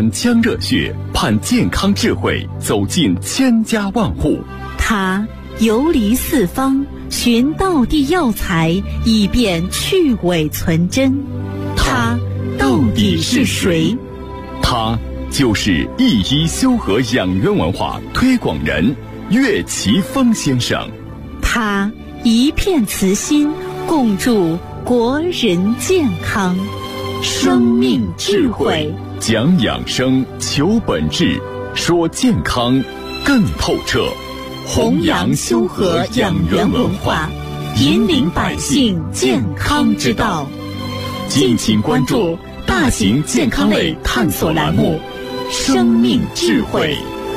满腔热血，盼健康智慧走进千家万户。 他游离四方，寻道地药材，以便去伪存真。他到底是谁？ 他就是一医修和养元文化推广人岳奇峰先生。 他一片慈心，共筑国人健康。生命智慧， 讲养生，求本质，说健康更透彻。 弘扬修和养元文化，引领百姓健康之道。敬请关注大型健康类探索栏目《生命智慧》。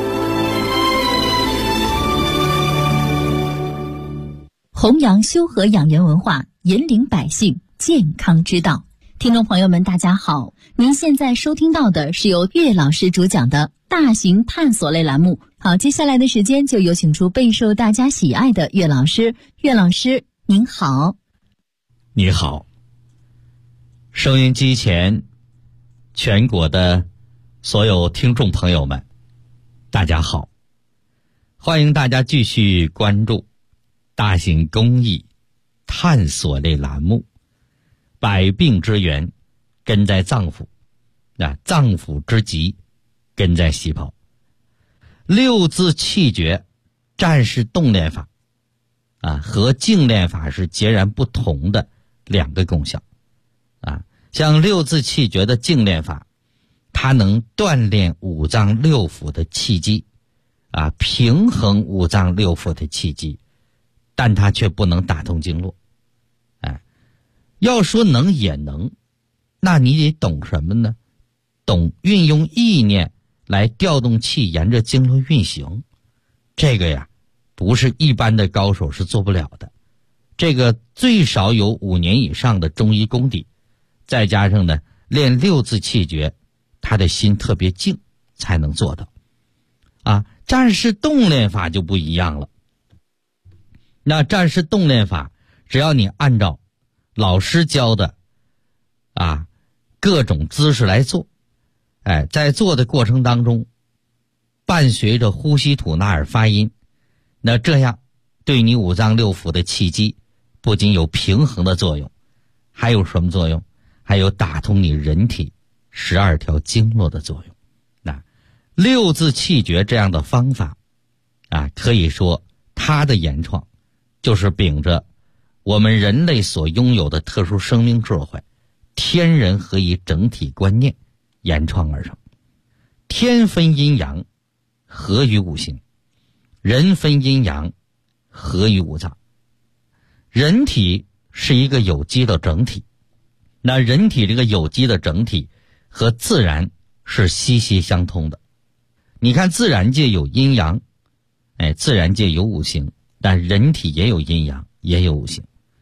弘扬修和养元文化，引领百姓健康之道。听众朋友们，大家好，您现在收听到的是由岳老师主讲的大型探索类栏目。好，接下来的时间就有请出备受大家喜爱的岳老师。岳老师您好。 你好，收音机前全国的所有听众朋友们，大家好，欢迎大家继续关注大型公益探索类栏目百病之源根在脏腑，脏腑之疾根在细胞。六字气诀战士动练法和静练法是截然不同的两个功效像六字气诀的静练法，它能锻炼五脏六腑的气机平衡五脏六腑的气机，但它却不能打通经络。要说能也能，那你得懂什么呢？懂运用意念来调动气，沿着经络运行。这个不是一般的高手是做不了的。这个最少有5年以上的中医功底，再加上呢练六字气诀，他的心特别静才能做到。战士动练法就不一样了。那战士动练法，只要你按照老师教的各种姿势来做，在做的过程当中伴随着呼吸吐纳尔发音，那这样对你五脏六腑的气机不仅有平衡的作用，还有什么作用？还有打通你人体12条经络的作用。六字气诀这样的方法可以说它的原创就是秉着我们人类所拥有的特殊生命智慧，天人合一整体观念原创而成。天分阴阳，合于五行；人分阴阳，合于五脏。人体是一个有机的整体，那人体这个有机的整体和自然是息息相通的。你看自然界有阴阳，自然界有五行，但人体也有阴阳，也有五行。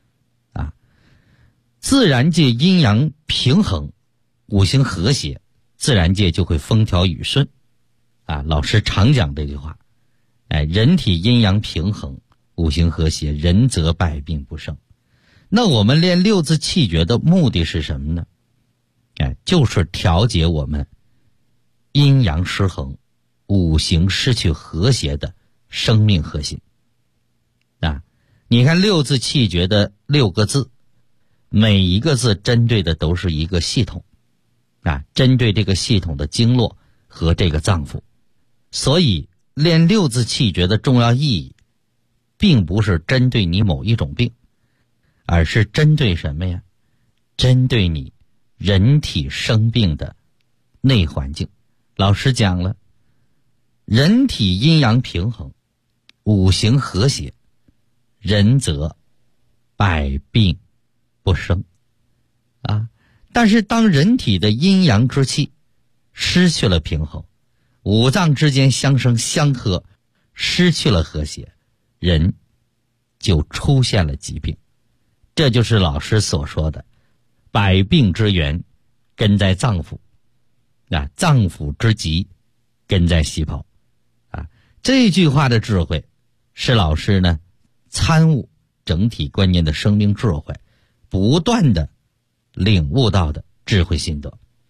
自然界阴阳平衡，五行和谐，自然界就会风调雨顺。老师常讲这句话，人体阴阳平衡，五行和谐，人则百病不生。那我们练六字气诀的目的是什么呢？就是调节我们阴阳失衡，五行失去和谐的生命核心。你看六字气诀的6个字，每一个字针对的都是一个系统针对这个系统的经络和这个脏腑。所以练六字气诀的重要意义并不是针对你某一种病，而是针对什么呀？针对你人体生病的内环境。老师讲了，人体阴阳平衡，五行和谐，人则百病不生但是当人体的阴阳之气失去了平衡，五脏之间相生相克，失去了和谐，人就出现了疾病。这就是老师所说的百病之源根在脏腑，脏腑之疾根在细胞这句话的智慧是老师呢参悟整体观念的生命智慧，不断的领悟到的智慧心得。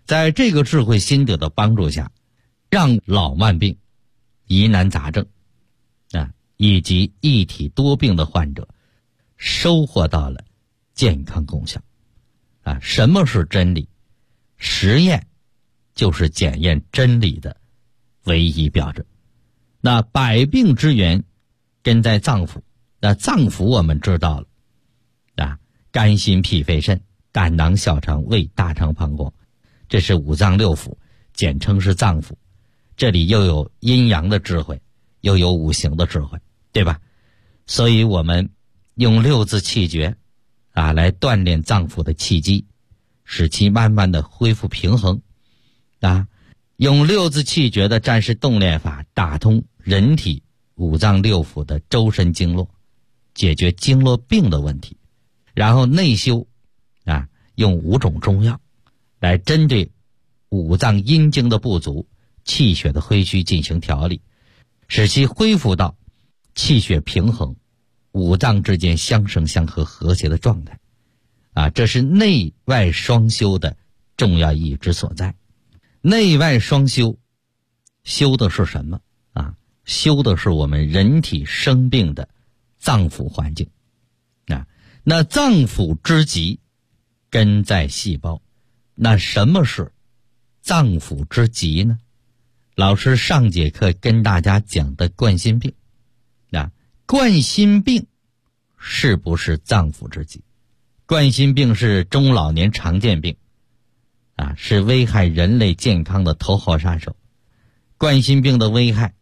在这个智慧心得的帮助下，让老慢病、疑难杂症以及一体多病的患者收获到了健康功效。什么是真理？实验就是检验真理的唯一标准。那百病之源根在脏腑，那脏腑我们知道了肝心脾肺肾、胆囊小肠胃大肠膀胱，这是五脏六腑，简称是脏腑。这里又有阴阳的智慧，又有五行的智慧，对吧？所以我们用六字气诀来锻炼脏腑的气机，使其慢慢的恢复平衡用六字气诀的战士动练法打通人体五脏六腑的周身经络，解决经络病的问题。然后内修用5种中药来针对五脏阴经的不足、气血的亏虚进行调理，使其恢复到气血平衡、五脏之间相生相合和谐的状态这是内外双修的重要意义之所在。内外双修，修的是什么修的是我们人体生病的脏腑环境那脏腑之极根在细胞。那什么是脏腑之极呢？老师上节课跟大家讲的冠心病冠心病是不是脏腑之极？冠心病是中老年常见病是危害人类健康的头号杀手。冠心病的危害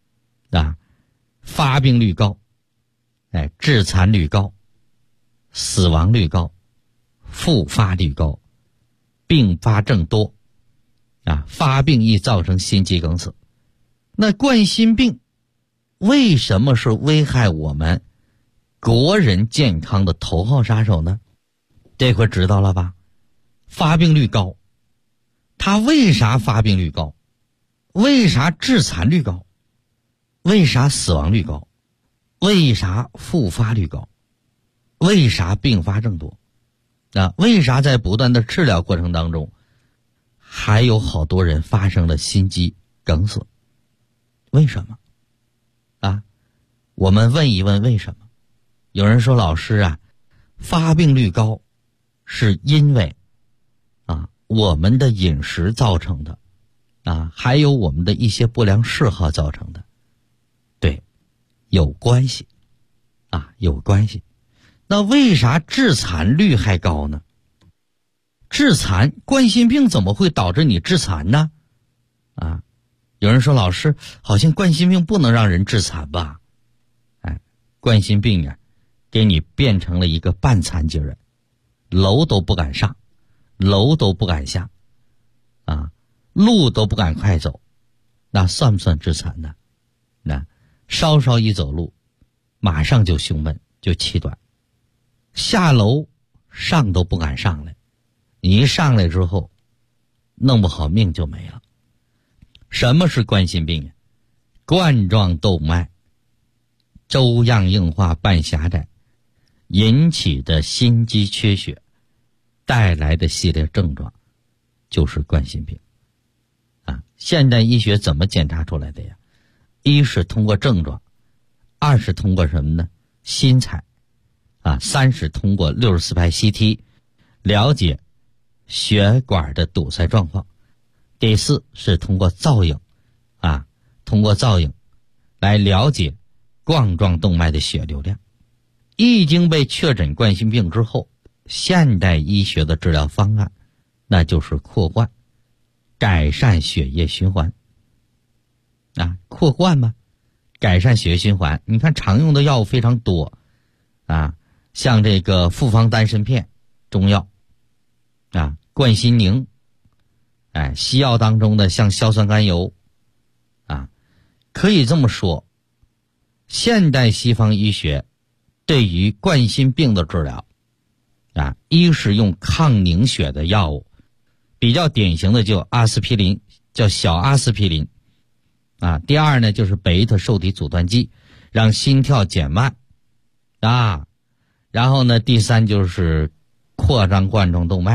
发病率高致残率高，死亡率高，复发率高，并发症多发病易造成心肌梗死。那冠心病为什么是危害我们国人健康的头号杀手呢？这回知道了吧？发病率高，它为啥发病率高？为啥致残率高？为啥死亡率高？为啥复发率高？为啥并发症多为啥在不断的治疗过程当中还有好多人发生了心肌梗死？为什么我们问一问为什么。有人说老师发病率高是因为我们的饮食造成的还有我们的一些不良嗜好造成的。对，有关系有关系。那为啥致残率还高呢？致残，冠心病怎么会导致你致残呢？有人说老师，好像冠心病不能让人致残吧？冠心病给你变成了一个半残疾人，楼都不敢上，楼都不敢下路都不敢快走，那算不算致残呢？稍稍一走路马上就胸闷，就气短，下楼上都不敢上来，你一上来之后弄不好命就没了。什么是冠心病冠状动脉粥样硬化半狭窄引起的心肌缺血带来的系列症状就是冠心病现代医学怎么检查出来的呀？一是通过症状，二是通过什么呢？心采三是通过64拍 CT 了解血管的堵塞状况，第四是通过造影通过造影来了解冠状动脉的血流量。一经被确诊冠心病之后，现代医学的治疗方案那就是扩冠，改善血液循环扩冠嘛，改善血液循环。你看常用的药物非常多像这个复方丹参片中药冠心宁西药当中的像硝酸甘油可以这么说，现代西方医学对于冠心病的治疗一是用抗凝血的药物，比较典型的就阿司匹林，叫小阿司匹林第二呢就是贝塔受体阻断剂，让心跳减慢然后呢第三就是扩张冠状动脉，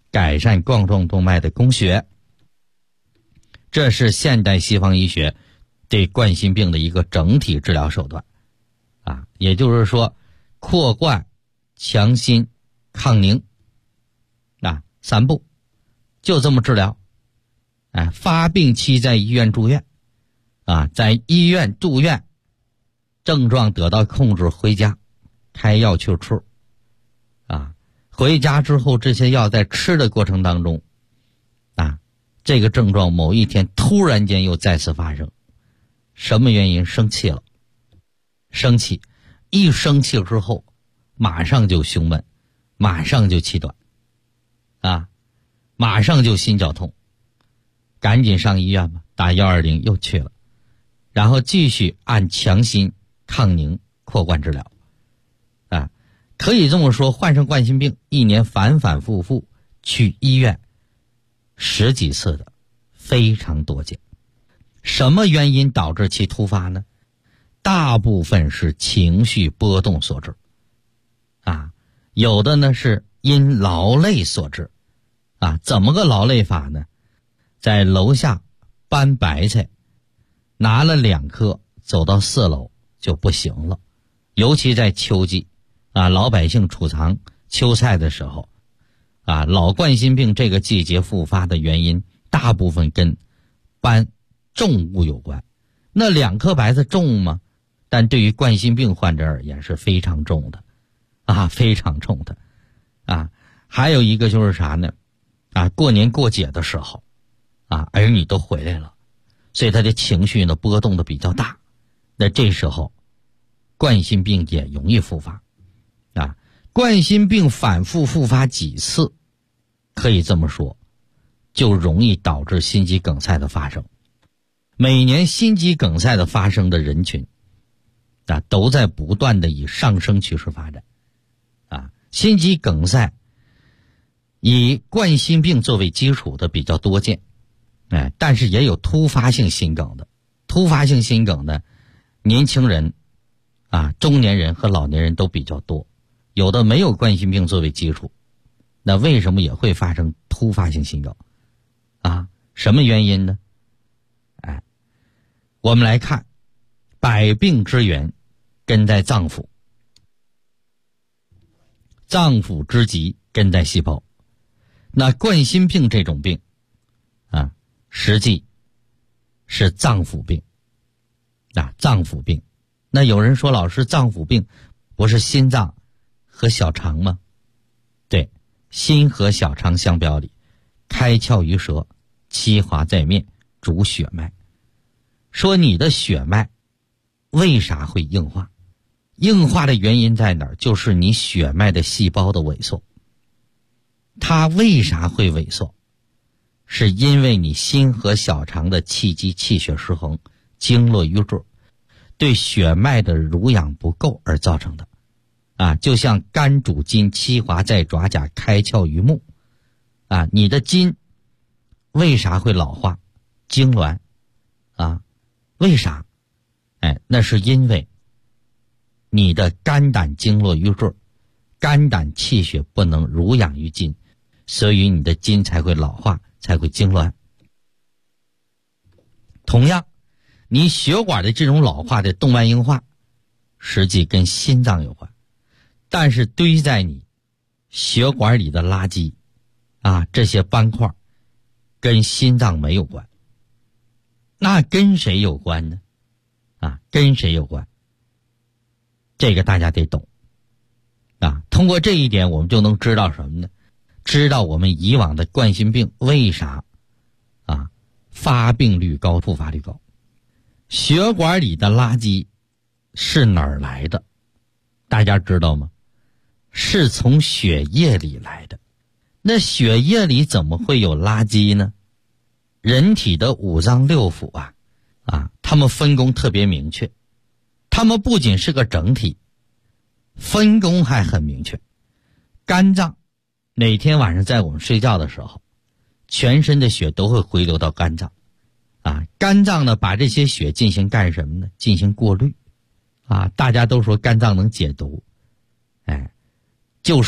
改善冠状动脉的供血。这是现代西方医学对冠心病的一个整体治疗手段啊，也就是说扩冠、强心、抗凝啊，3步就这么治疗。发病期在医院住院啊，在医院住院，症状得到控制，回家开药去吃啊。回家之后，这些药在吃的过程当中啊，这个症状某一天突然间又再次发生。什么原因？生气了。生气，一生气之后马上就胸闷，马上就气短啊，马上就心绞痛，赶紧上医院吧，打120又去了，然后继续按强心、抗凝、扩冠治疗啊。可以这么说，患上冠心病一年反反复复去医院10几次的非常多见。什么原因导致其突发呢？大部分是情绪波动所致啊，有的呢是因劳累所致啊。怎么个劳累法呢？在楼下搬白菜，拿了2颗走到4楼就不行了。尤其在秋季啊，老百姓储藏秋菜的时候啊，老冠心病这个季节复发的原因大部分跟搬重物有关。那2颗白菜重吗？但对于冠心病患者而言是非常重的啊，非常重的啊。还有一个就是啥呢？啊，过年过节的时候啊，儿女都回来了，所以他的情绪呢波动的比较大，那这时候冠心病也容易复发啊。冠心病反复复发几次，可以这么说，就容易导致心肌梗塞的发生。每年心肌梗塞的发生的人群啊，都在不断的以上升趋势发展啊。心肌梗塞以冠心病作为基础的比较多见，但是也有突发性心梗的。突发性心梗呢，年轻人啊、中年人和老年人都比较多，有的没有冠心病作为基础，那为什么也会发生突发性心梗啊？什么原因呢？我们来看，百病之源根在脏腑，脏腑之疾根在细胞。那冠心病这种病啊，实际是脏腑病啊，脏腑病。那有人说，老师，脏腑病不是心脏和小肠吗？对，心和小肠相表里，开窍于舌，七华在面，主血脉。说你的血脉为啥会硬化？硬化的原因在哪儿？就是你血脉的细胞的萎缩。它为啥会萎缩？是因为你心和小肠的气机气血失衡，经络瘀滞，对血脉的濡养不够而造成的啊。就像肝主筋，七华在爪甲，开窍于目啊。你的筋为啥会老化痉挛啊？为啥？那是因为你的肝胆经络瘀滞，肝胆气血不能濡养于筋，所以你的筋才会老化，才会痉挛。同样，你血管的这种老化的动脉硬化，实际跟心脏有关，但是堆在你血管里的垃圾啊，这些斑块跟心脏没有关。那跟谁有关呢？啊，跟谁有关？这个大家得懂啊。通过这一点，我们就能知道什么呢？知道我们以往的冠心病为啥啊发病率高、复发率高。血管里的垃圾是哪儿来的？大家知道吗？是从血液里来的。那血液里怎么会有垃圾呢？人体的五脏六腑啊，它们分工特别明确，它们不仅是个整体，分工还很明确。肝脏每天晚上在我们睡觉的时候，全身的血都会回流到肝脏啊。肝脏呢，把这些血进行干什么呢？进行过滤啊。大家都说肝脏能解毒，就是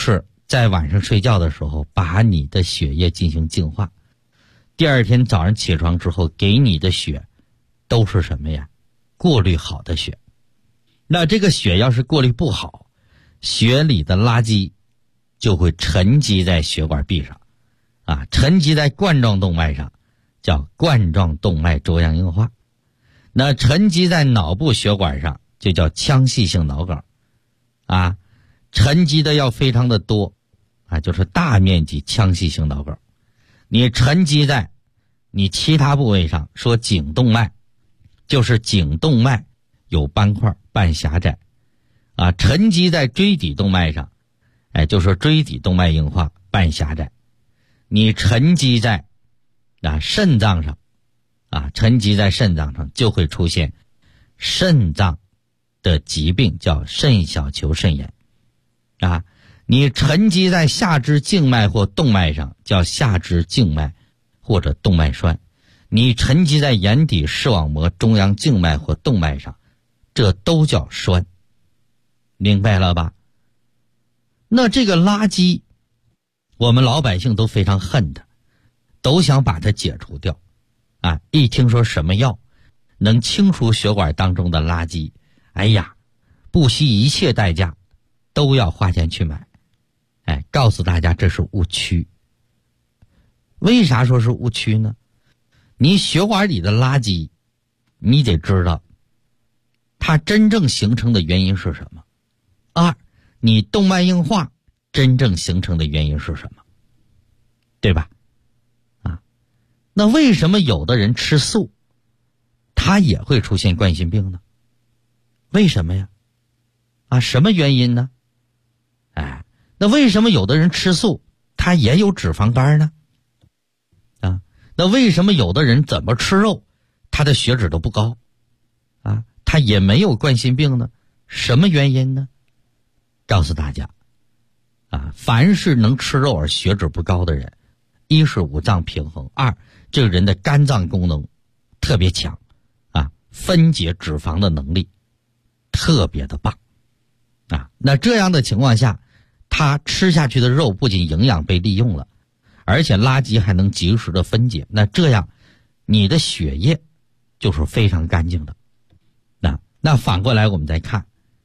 在晚上睡觉的时候把你的血液进行净化，第二天早上起床之后给你的血都是什么呀？过滤好的血。那这个血要是过滤不好，血里的垃圾就会沉积在血管壁上沉积在冠状动脉上，叫冠状动脉粥样硬化。那沉积在脑部血管上就叫腔隙性脑梗沉积的要非常的多就是大面积腔隙性脑梗。你沉积在你其他部位上，说颈动脉，就是颈动脉有斑块半狭窄沉积在椎底动脉上，就是椎底动脉硬化半狭窄。你沉积在肾脏上沉积在肾脏上就会出现肾脏的疾病，叫肾小球肾炎你沉积在下肢静脉或动脉上，叫下肢静脉或者动脉栓。你沉积在眼底视网膜中央静脉或动脉上，这都叫栓。明白了吧？那这个垃圾我们老百姓都非常恨的，都想把它解除掉一听说什么药能清除血管当中的垃圾，不惜一切代价都要花钱去买。告诉大家这是误区。为啥说是误区呢？你血管里的垃圾，你得知道它真正形成的原因是什么。二，你动脉硬化真正形成的原因是什么，对吧？那为什么有的人吃素他也会出现冠心病呢？为什么呀？什么原因呢？那为什么有的人吃素他也有脂肪肝呢？那为什么有的人怎么吃肉他的血脂都不高他也没有冠心病呢？什么原因呢？告诉大家凡是能吃肉而血脂不高的人，一是五脏平衡，二这个人的肝脏功能特别强分解脂肪的能力特别的棒那这样的情况下，他吃下去的肉不仅营养被利用了，而且垃圾还能及时的分解，那这样你的血液就是非常干净的。那反过来我们再看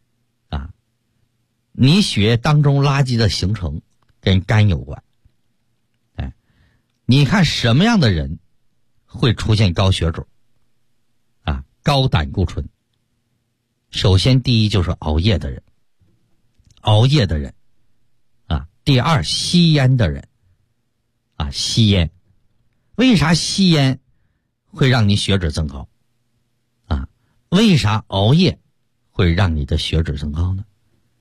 你血液当中垃圾的形成跟肝有关。你看什么样的人会出现高血脂高胆固醇？首先第一就是熬夜的人第二吸烟的人吸烟。为啥吸烟会让你血脂增高为啥熬夜会让你的血脂增高呢？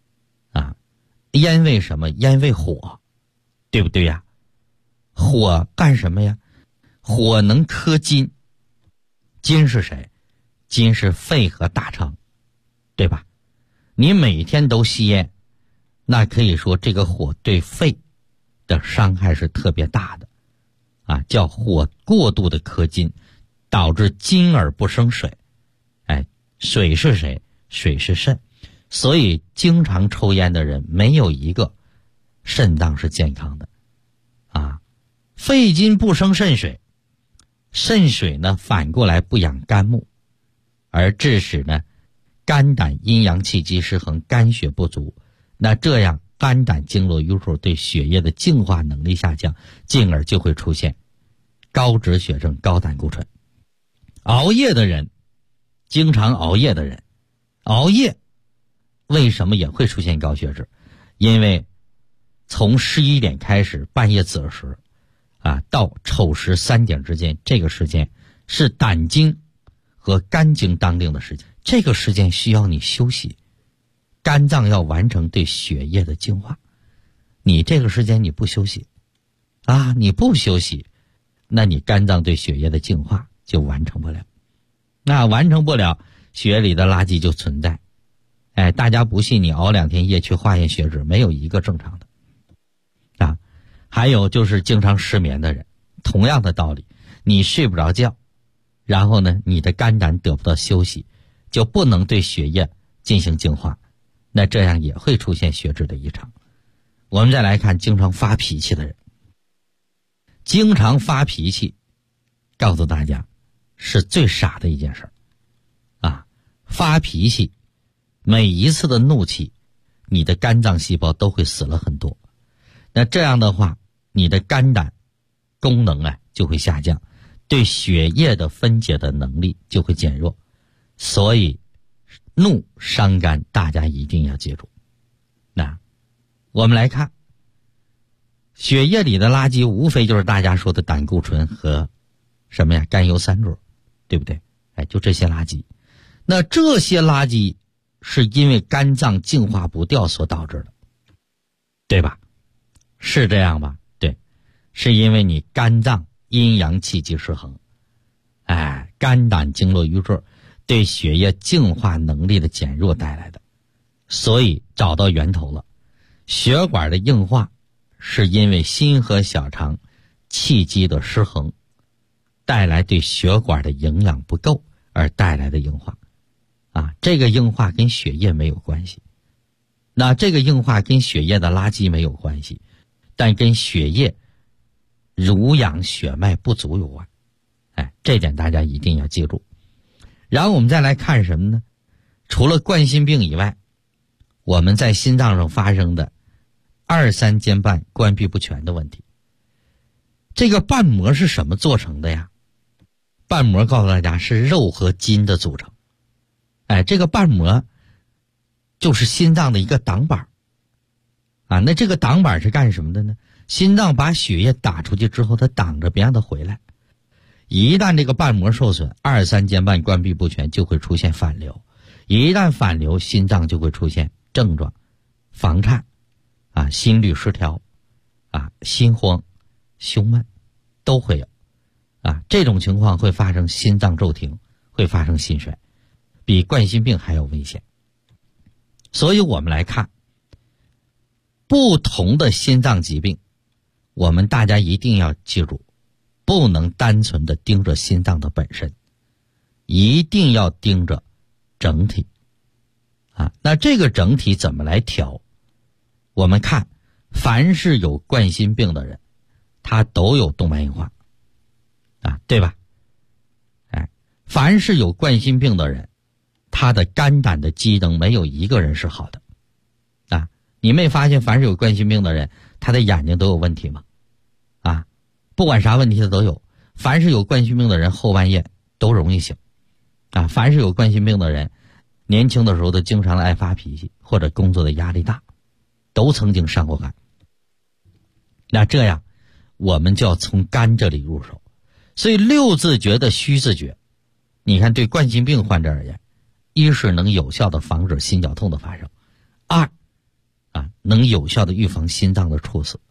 烟为什么？烟为火，对不对呀？火干什么呀？火能克金，金是谁？金是肺和大肠，对吧？你每天都吸烟，那可以说这个火对肺的伤害是特别大的叫火过度的克金，导致金而不生水。水是谁？水是肾。所以经常抽烟的人没有一个肾脏是健康的肺金不生肾水，肾水呢反过来不养肝木，而致使呢肝胆阴阳气机失衡，肝血不足。那这样肝胆经络瘀阻，对血液的净化能力下降，进而就会出现高脂血症、高胆固醇。熬夜的人，经常熬夜的人，熬夜为什么也会出现高血脂？因为从11点开始，半夜子时到丑时3点之间，这个时间是胆经和肝经当令的时间，这个时间需要你休息，肝脏要完成对血液的净化。你这个时间你不休息你不休息，那你肝脏对血液的净化就完成不了，那完成不了，血里的垃圾就存在。大家不信，你熬2天夜去化验血脂，没有一个正常的还有就是经常失眠的人，同样的道理，你睡不着觉，然后呢你的肝胆得不到休息，就不能对血液进行净化，那这样也会出现血脂的异常。 我们再来看经常发脾气的人。经常发脾气，告诉大家是最傻的一件事啊！发脾气，每一次的怒气，你的肝脏细胞都会死了很多。那这样的话，你的肝胆功能就会下降，对血液的分解的能力就会减弱。所以怒伤肝，大家一定要记住。那我们来看血液里的垃圾，无非就是大家说的胆固醇和什么呀？甘油三鹼，对不对？就这些垃圾。那这些垃圾是因为肝脏净化不掉所导致的，对吧？是这样吧？对，是因为你肝脏阴阳气机失衡，肝胆经络瘀滞，对血液净化能力的减弱带来的。所以找到源头了，血管的硬化是因为心和小肠气机的失衡，带来对血管的营养不够而带来的硬化这个硬化跟血液没有关系，那这个硬化跟血液的垃圾没有关系，但跟血液濡养血脉不足有关。这点大家一定要记住。然后我们再来看什么呢？除了冠心病以外，我们在心脏上发生的二三间瓣关闭不全的问题。这个瓣膜是什么做成的呀？瓣膜告诉大家是肉和筋的组成。这个瓣膜就是心脏的一个挡板那这个挡板是干什么的呢？心脏把血液打出去之后，它挡着别让它回来。一旦这个瓣膜受损，二三间瓣关闭不全，就会出现反流。一旦反流，心脏就会出现症状，房颤心律失调心慌胸闷都会有这种情况会发生心脏骤停，会发生心衰，比冠心病还要危险。所以我们来看不同的心脏疾病，我们大家一定要记住，不能单纯的盯着心脏的本身，一定要盯着整体那这个整体怎么来调？我们看凡是有冠心病的人，他都有动脉硬化对吧？凡是有冠心病的人，他的肝胆的机能没有一个人是好的你没发现凡是有冠心病的人，他的眼睛都有问题吗？不管啥问题他都有。凡是有冠心病的人，后半夜都容易醒凡是有冠心病的人，年轻的时候都经常爱发脾气，或者工作的压力大，都曾经伤过肝。那这样我们就要从肝这里入手。所以六字诀的虚字诀，你看对冠心病患者而言，一是能有效的防止心绞痛的发生，二能有效的预防心脏的猝死。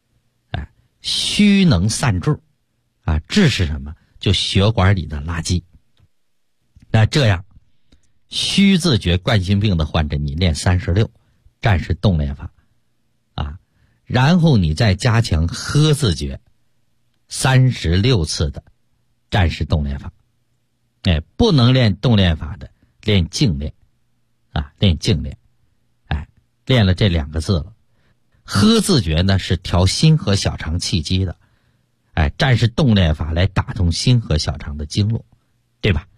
虚能散滞滞是什么？就血管里的垃圾。那这样虚字诀冠心病的患者，你练36战士动练法然后你再加强呵字诀36次的战士动练法。不能练动练法的，练静练练静练。练了这2个字了。呵字诀呢是调心和小肠气机的，战士动练法来打通心和小肠的经络，对吧？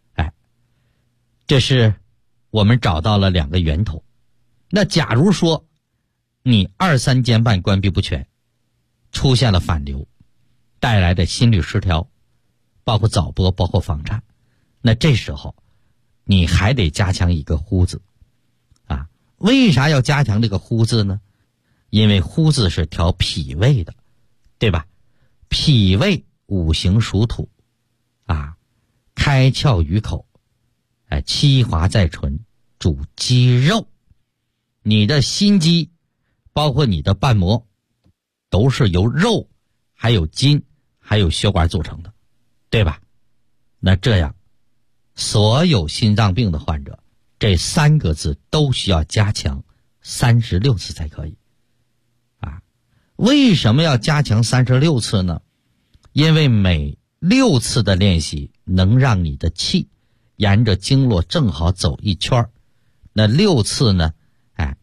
这是我们找到了2个源头。那假如说你二三间瓣关闭不全，出现了反流，带来的心律失调，包括早搏，包括房颤，那这时候你还得加强一个呼字为啥要加强这个呼字呢？因为呼字是调脾胃的，对吧？脾胃五行属土开窍于口七华在唇，主肌肉。你的心肌包括你的瓣膜都是由肉还有筋还有血管组成的，对吧？那这样所有心脏病的患者，这3个字都需要加强36次才可以为什么要加强36次呢？因为每6次的练习能让你的气沿着经络正好走一圈，那6次呢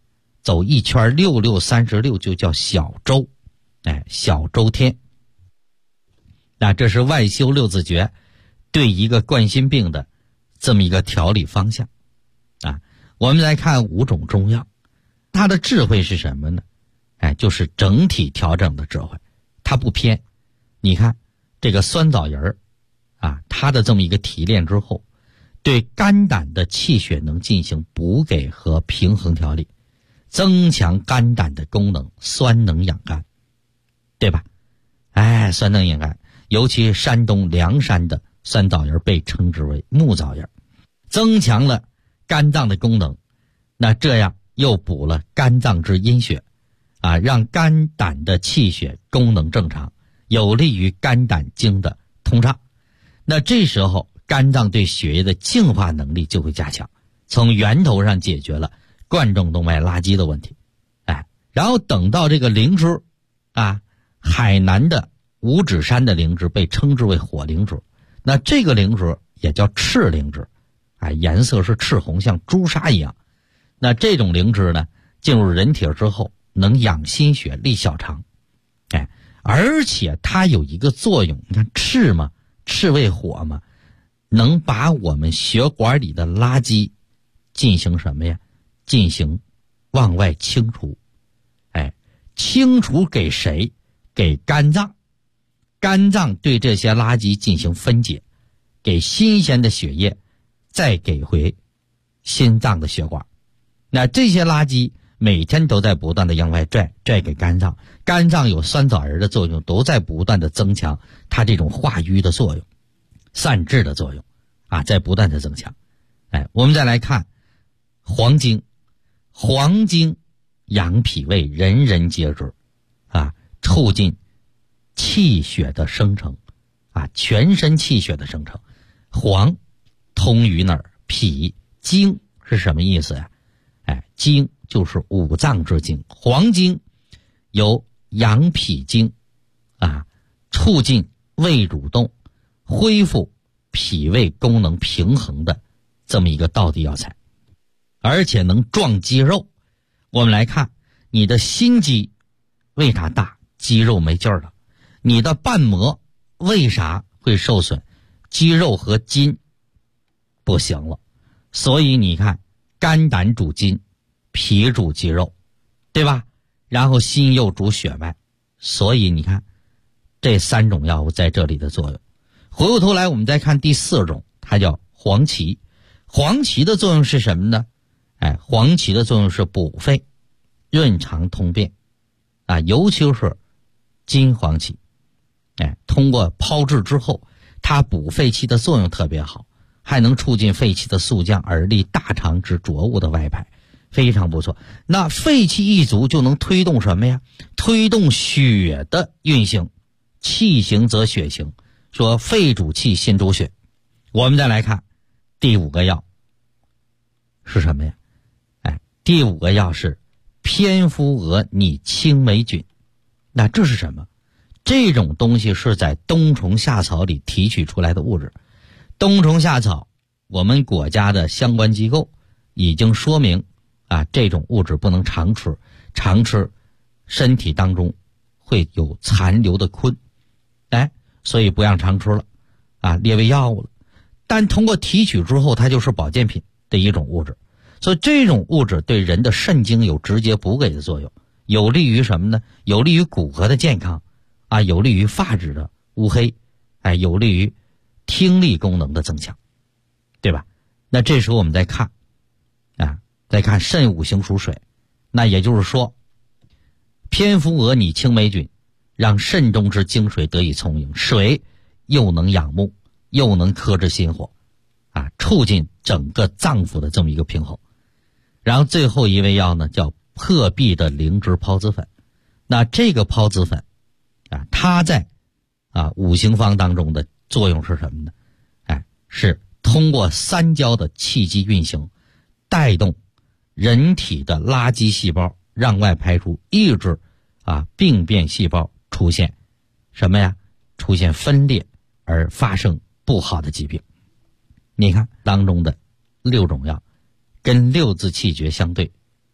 走一圈6六36就叫小周，小周天。那这是外修六字诀对一个冠心病的这么一个调理方向啊。我们来看5种中药，它的智慧是什么呢？就是整体调整的智慧，它不偏。你看这个酸枣仁啊，它的这么一个提炼之后，对肝胆的气血能进行补给和平衡调理，增强肝胆的功能，酸能养肝，对吧？酸能养肝，尤其山东凉山的酸枣仁被称之为木枣仁，增强了肝脏的功能，那这样又补了肝脏之阴血啊，让肝胆的气血功能正常，有利于肝胆经的通畅。那这时候肝脏对血液的净化能力就会加强，从源头上解决了冠状动脉垃圾的问题。然后等到这个灵芝啊，海南的五指山的灵芝被称之为火灵芝，那这个灵芝也叫赤灵芝，颜色是赤红，像朱砂一样。那这种灵芝呢，进入人体之后能养心血、利小肠，而且它有一个作用，你看赤嘛，赤为火嘛，能把我们血管里的垃圾进行什么呀？进行往外清除。清除给谁？给肝脏。肝脏对这些垃圾进行分解，给新鲜的血液，再给回心脏的血管。那这些垃圾每天都在不断的往外拽给肝脏，肝脏有酸枣仁的作用，都在不断的增强它这种化瘀的作用、散滞的作用在不断的增强。我们再来看黄精。黄精养脾胃，人人皆知促进气血的生成全身气血的生成。黄通于哪儿？脾。精是什么意思呀？精就是五脏之精，黄精有养脾经促进胃蠕动，恢复脾胃功能平衡的这么一个道地药材，而且能壮肌肉。我们来看你的心肌为啥大？肌肉没劲儿了。你的瓣膜为啥会受损？肌肉和筋不行了。所以你看，肝胆主筋，脾主肌肉，对吧？然后心又主血脉，所以你看这3种药物在这里的作用。回过头来我们再看第4种，它叫黄芪。黄芪的作用是什么呢？黄芪的作用是补肺、润肠通便尤其是金黄芪。通过炮制之后，它补肺气的作用特别好，还能促进肺气的肃降，而利大肠之浊物的外排，非常不错。那肺气一足就能推动什么呀？推动血的运行，气行则血行，说肺主气，心主血。我们再来看第5个药是什么呀？第5个药是蝙蝠蛾拟青霉菌。那这是什么？这种东西是在冬虫夏草里提取出来的物质。冬虫夏草，我们国家的相关机构已经说明这种物质不能常吃，常吃身体当中会有残留的醌，所以不让常吃了列为药物了。但通过提取之后，它就是保健品的一种物质，所以这种物质对人的肾经有直接补给的作用，有利于什么呢？有利于骨骼的健康有利于发质的乌黑，有利于听力功能的增强，对吧？那这时候我们再看再看肾五行属水，那也就是说蝙蝠蛾拟青霉菌让肾中之精水得以充盈，水又能养目，又能克制心火促进整个脏腑的这么一个平衡。然后最后一味药呢，叫破壁的灵芝孢子粉。那这个孢子粉它在五行方当中的作用是什么呢？是通过三焦的气机运行，带动人体的垃圾细胞让外排出，抑制病变细胞出现什么呀？出现分裂而发生不好的疾病。你看当中的6种药跟6字气诀相对跟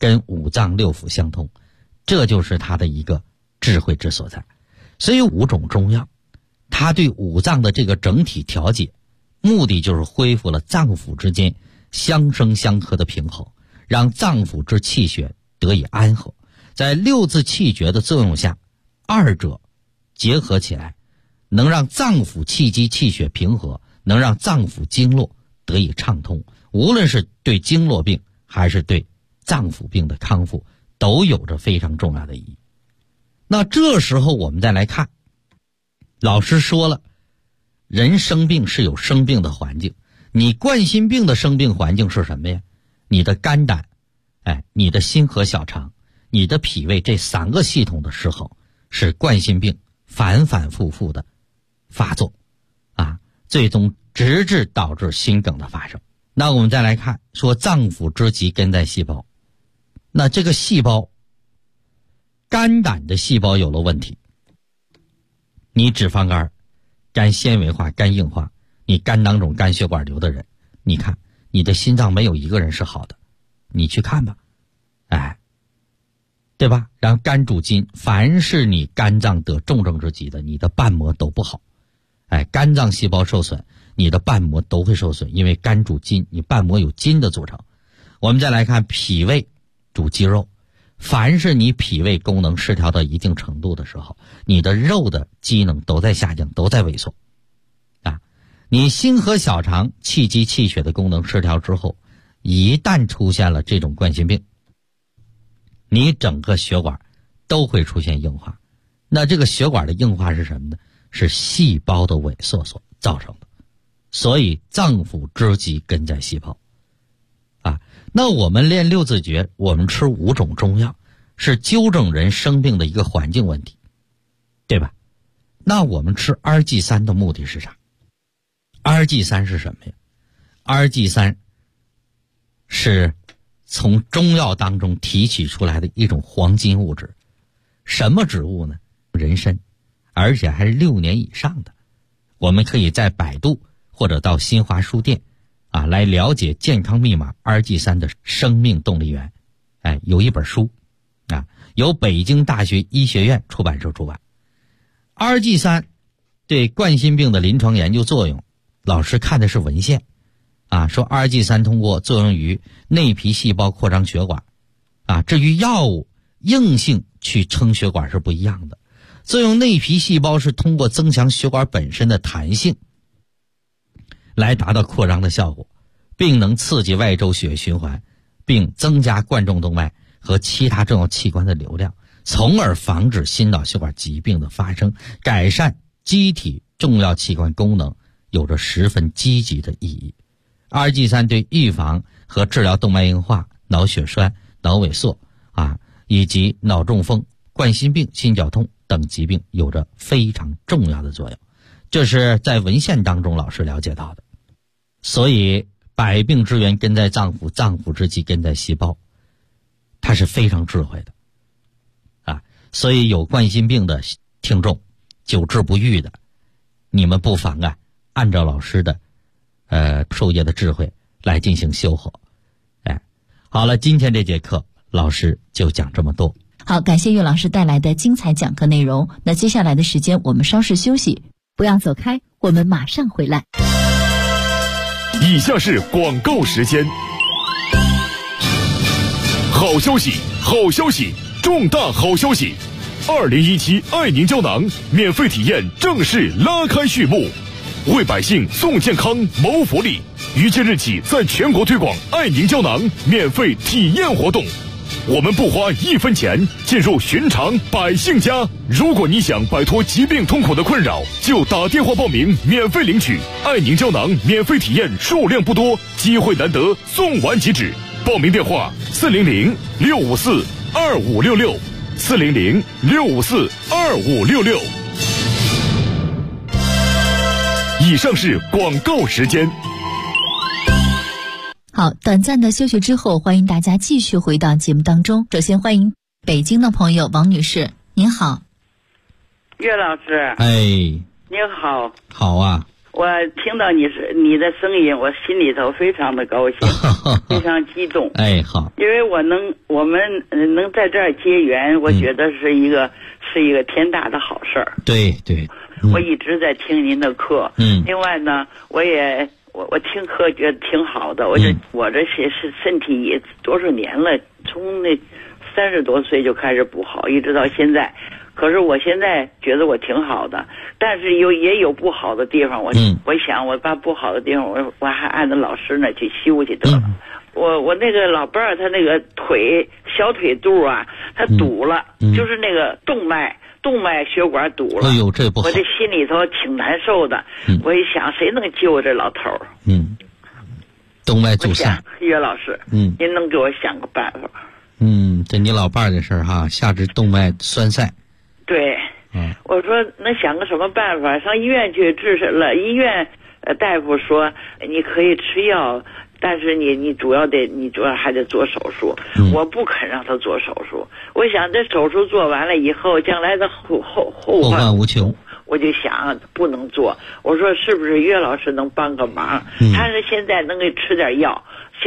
跟五脏六腑相通，这就是它的一个智慧之所在。所以5种中药，它对五脏的这个整体调节，目的就是恢复了脏腑之间相生相克的平衡，让脏腑之气血得以安和。在6字气绝的作用下，二者结合起来，能让脏腑气机气血平和，能让脏腑经络得以畅通。无论是对经络病还是对脏腑病的康复，都有着非常重要的意义。那这时候我们再来看，老师说了，人生病是有生病的环境，你冠心病的生病环境是什么呀？你的肝胆，你的心和小肠，你的脾胃，这3个系统的失衡，使冠心病反反复复的发作最终直至导致心梗的发生。那我们再来看，说脏腑之疾根在细胞，那这个细胞，肝胆的细胞有了问题，你脂肪肝、肝纤维化、肝硬化，你肝囊肿、肝血管瘤的人，你看你的心脏没有一个人是好的，你去看吧，对吧？然后肝主筋，凡是你肝脏得重症之疾的，你的瓣膜都不好，肝脏细胞受损，你的瓣膜都会受损，因为肝主筋，你瓣膜有筋的组成。我们再来看脾胃主肌肉，凡是你脾胃功能失调到一定程度的时候，你的肉的机能都在下降，都在萎缩你心和小肠气机气血的功能失调之后，一旦出现了这种冠心病，你整个血管都会出现硬化。那这个血管的硬化是什么呢？是细胞的萎缩所造成的。所以脏腑之疾根在细胞那我们练6字诀，我们吃5种中药，是纠正人生病的一个环境问题，对吧？那我们吃2G3的目的是啥？2G3是什么呀？2G3是从中药当中提取出来的一种黄金物质。什么植物呢？人参，而且还是6年以上的。我们可以在百度或者到新华书店来了解健康密码 2G3 的生命动力源。有一本书由北京大学医学院出版社出版。2G3 对冠心病的临床研究作用，老师看的是文献说 2G3 通过作用于内皮细胞扩张血管至于药物硬性去撑血管是不一样的。作用内皮细胞是通过增强血管本身的弹性来达到扩张的效果，并能刺激外周血液循环，并增加冠状动脉和其他重要器官的流量，从而防止心脑血管疾病的发生，改善机体重要器官功能，有着十分积极的意义。2G3 对预防和治疗动脉硬化、脑血栓、脑萎缩以及脑中风、冠心病、心绞痛等疾病有着非常重要的作用，这是在文献当中老师了解到的。所以百病之源根在脏腑，脏腑之疾根在细胞，它是非常智慧的所以有冠心病的听众，久治不愈的，你们不妨按照老师的授业的智慧来进行修和。好了，今天这节课老师就讲这么多。 好，感谢岳老师带来的精彩讲课内容。那接下来的时间我们稍事休息，不要走开，我们马上回来。 以下是广告时间。好消息，好消息，重大好消息！2017爱宁胶囊免费体验正式拉开序幕，为百姓送健康谋福利。于今日起，在全国推广爱宁胶囊免费体验活动。我们不花1分钱，进入寻常百姓家。如果你想摆脱疾病痛苦的困扰，就打电话报名，免费领取爱宁胶囊免费体验，数量不多，机会难得，送完即止。报名电话400-654-2566，400-654-2566。以上是广告时间。 好，短暂的休息之后，欢迎大家继续回到节目当中。首先欢迎北京的朋友王女士，您好。 岳老师， 哎， 您好。 好啊。 我听到你的声音，我心里头非常的高兴，非常激动。 哎，好， 因为我们能在这儿结缘，我觉得是一个天大的好事儿。 对对， 我一直在听您的课。另外呢，我听课觉得挺好的。我这些身体也多少年了，从那30多岁就开始不好，一直到现在。可是我现在觉得我挺好的，但是也有不好的地方。我想我把不好的地方，我还按照老师那去修去得了。我那个老伴儿，他那个小腿肚啊，他堵了，就是那个动脉血管堵了。 哎呦，这不好！ 我这心里头挺难受的。我一想，谁能救这老头儿？ 动脉阻塞。 岳老师，您能给我想个办法？ 这你老伴儿的事儿哈，下肢动脉栓塞。对， 我说能想个什么办法？上医院去治了，医院大夫说你可以吃药，但是你主要还得做手术。我不肯让他做手术，我想这手术做完了以后，将来的后患无穷。 我就想不能做，我说是不是岳老师能帮个忙？他是现在能给吃点药，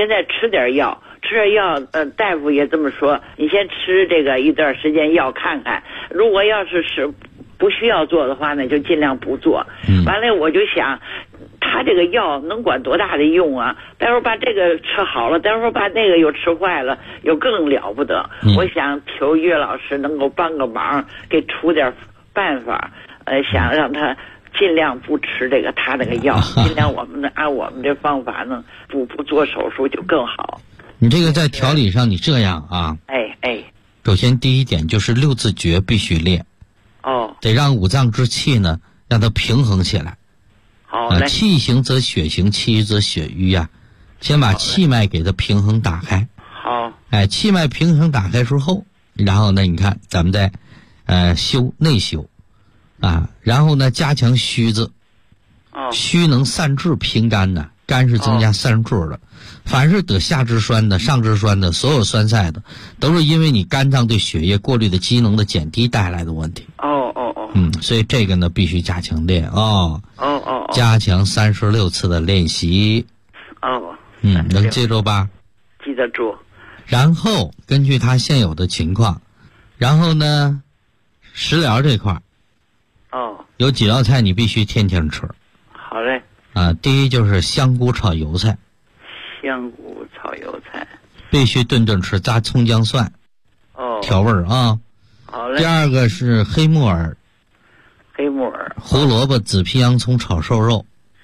大夫也这么说，你先吃这个一段时间药看看，如果要是不需要做的话呢，就尽量不做。完了我就想，他这个药能管多大的用啊？待会儿把这个吃好了，待会儿把那个又吃坏了，又更了不得。我想求岳老师能够帮个忙，给出点办法，想让他尽量不吃他那个药，尽量按我们这方法呢，不做手术就更好。 你这个在调理上，你这样啊？首先第一点就是6字诀必须练。得让五脏之气呢，让它平衡起来。好，气行则血行，气则血瘀呀。先把气脉给它平衡打开。 好。 气脉平衡打开之后，然后呢，你看咱们再内修啊，然后呢加强虚字。虚能散滞平肝的，肝是增加散滞的。凡是得下肢栓的、上肢栓的，所有栓塞的，都是因为你肝脏对血液过滤的机能的减低带来的问题。所以这个呢必须加强练加强36次的练习。能记住吧？ 记得住。 然后根据他现有的情况，然后呢，食疗这块有几道菜你必须天天吃。 好嘞。 第一就是香菇炒油菜。 香菇炒油菜必须顿吃，加葱姜蒜调味儿啊。 好嘞。 第二个是黑木耳、胡萝卜、紫皮洋葱炒瘦肉。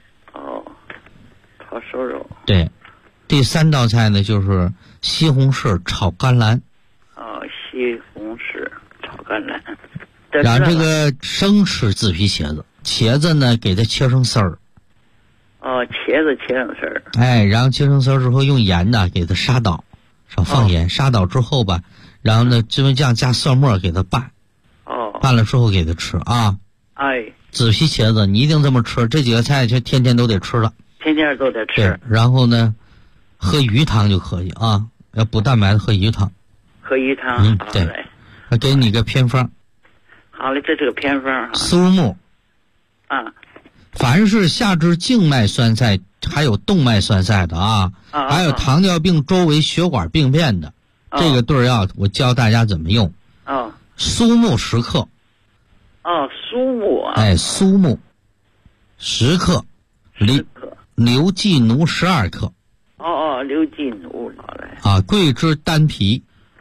炒瘦肉。 对。第3道菜呢就是西红柿炒甘蓝。 西红柿炒甘蓝。 然后这个生吃紫皮茄子，茄子呢给它切成丝儿。 茄子切成丝儿。 然后切成丝儿之后用盐呢给它杀倒，少放盐，杀倒之后吧，然后呢芝麻酱加蒜末给它拌。拌了之后给它吃啊。紫皮茄子你一定这么吃，这几个菜就天天都得吃了。 天天都得吃。 对，然后呢喝鱼汤就可以啊，要补蛋白的喝鱼汤。 喝鱼汤。 对。给你个偏方。 好嘞，这是个偏方。 苏木。凡是下肢静脉栓塞还有动脉栓塞的还有糖尿病周围血管病变的，这个对药我教大家怎么用。苏木10克。 苏木苏木10克。牛寄奴12克。 牛寄奴。好嘞。 桂枝丹皮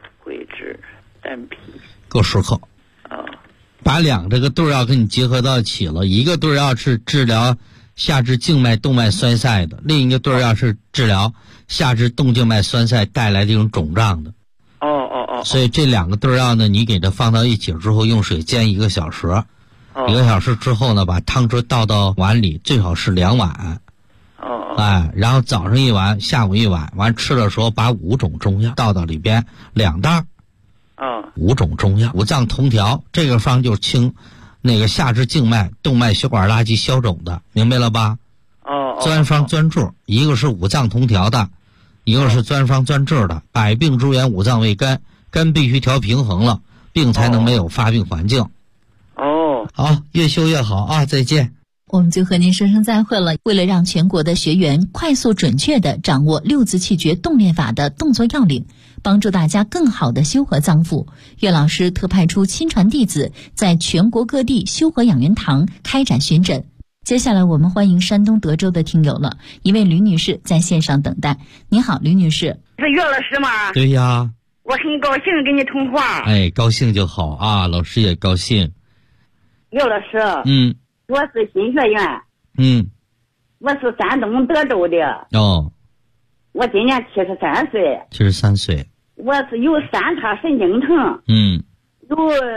各10克。把这个对药跟你结合到一起了，一个对药是治疗下肢静脉动脉栓塞的，另一个对药是治疗下肢动静脉栓塞带来这种肿胀的。所以这2个对药呢，你给它放到一起之后，用水煎1个小时。1个小时之后呢，把汤汁倒到碗里，最好是2碗。然后早上1碗，下午1碗，完吃的时候把5种中药倒到里边2袋。5种中药，五脏同调，这个方就清那个下肢静脉动脉血管垃圾消肿的，明白了吧？专方专治，一个是五脏同调的，一个是专方专治的。百病之源五脏为根，根必须调平衡了，病才能没有发病环境。好，越修越好啊！再见。 我们就和您说声再会了。为了让全国的学员快速准确地掌握六字气诀动练法的动作要领，帮助大家更好地修和脏腑，岳老师特派出亲传弟子在全国各地修和养元堂开展巡诊。接下来我们欢迎山东德州的听友了，一位吕女士在线上等待。你好，吕女士。 是岳老师吗？ 对呀。 我很高兴跟你通话。 哎，高兴就好啊，老师也高兴。 岳老师，我是新学员，我是山东德州的。 哦， 我今年73岁。 73岁。 我是有三叉神经疼，有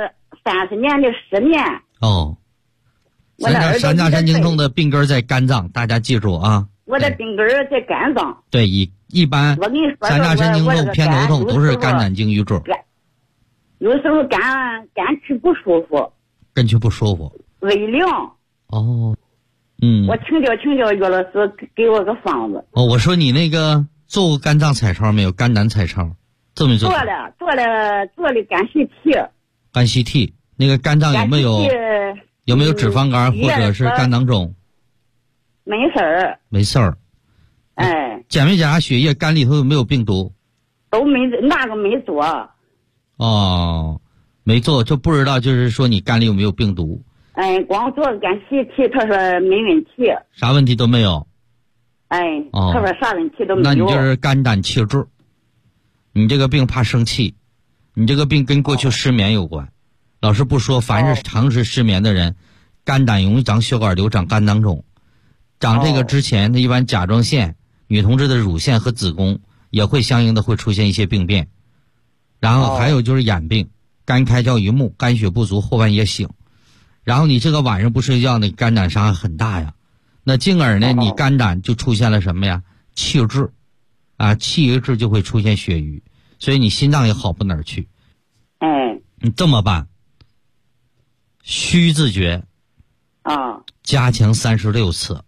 30年的失眠。 哦，三叉神经痛的病根在肝脏，大家记住啊。 我的病根在肝脏。 对，一般我跟你说， 三叉神经痛、偏头痛都是肝胆经瘀滞。 有时候肝气不舒服。 肝气不舒服。 微凉。 哦， 我请教岳老师给我个方子。 哦，我说你那个做过肝脏彩超没有？肝胆彩超做没做？ 做了肝细体。 肝细体，那个肝脏有没有脂肪肝或者是肝囊肿？ 没事儿。 没事儿。 哎。 检没检查血液？肝里头有没有病毒？ 都没，那个没做。 哦，没做就不知道，就是说你肝里有没有病毒？ 光做肝细体，他说没问题。 啥问题都没有。 他说啥问题都没有。 那你就是肝胆气滞，你这个病怕生气，你这个病跟过去失眠有关。老师不说，凡是长时失眠的人，肝胆容易长血管瘤、长肝囊肿。长这个之前，一般甲状腺、女同志的乳腺和子宫也会相应的会出现一些病变。然后还有就是眼病，肝开窍于目，肝血不足，后半夜醒。然后你这个晚上不睡觉呢，肝胆伤害很大呀。那进而呢，你肝胆就出现了什么呀？气滞，气一滞就会出现血瘀，所以你心脏也好不哪儿去。你这么办，虚字诀加强36次。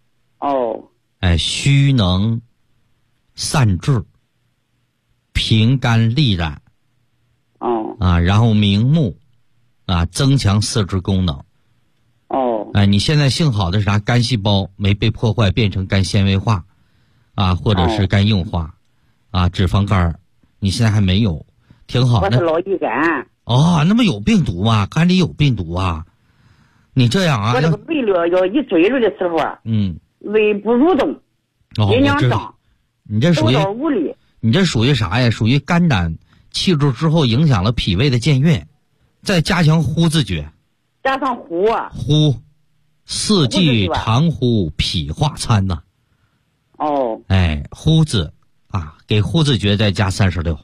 虚能散滞，平肝利胆。然后明目，增强四肢功能。你现在幸好的是啥？肝细胞没被破坏变成肝纤维化，或者是肝硬化，脂肪肝你现在还没有，挺好的。 我是老乙肝。 那么有病毒吗？肝里有病毒啊？你这样我这个胃里要一坠入的时候胃不蠕动，阴阳胀， 你这属于无力。 你这属于啥呀？属于肝胆气滞之后影响了脾胃的健运，再加强呼字诀。 加上呼四季长呼脾化餐呐。呼字给呼字诀再加36。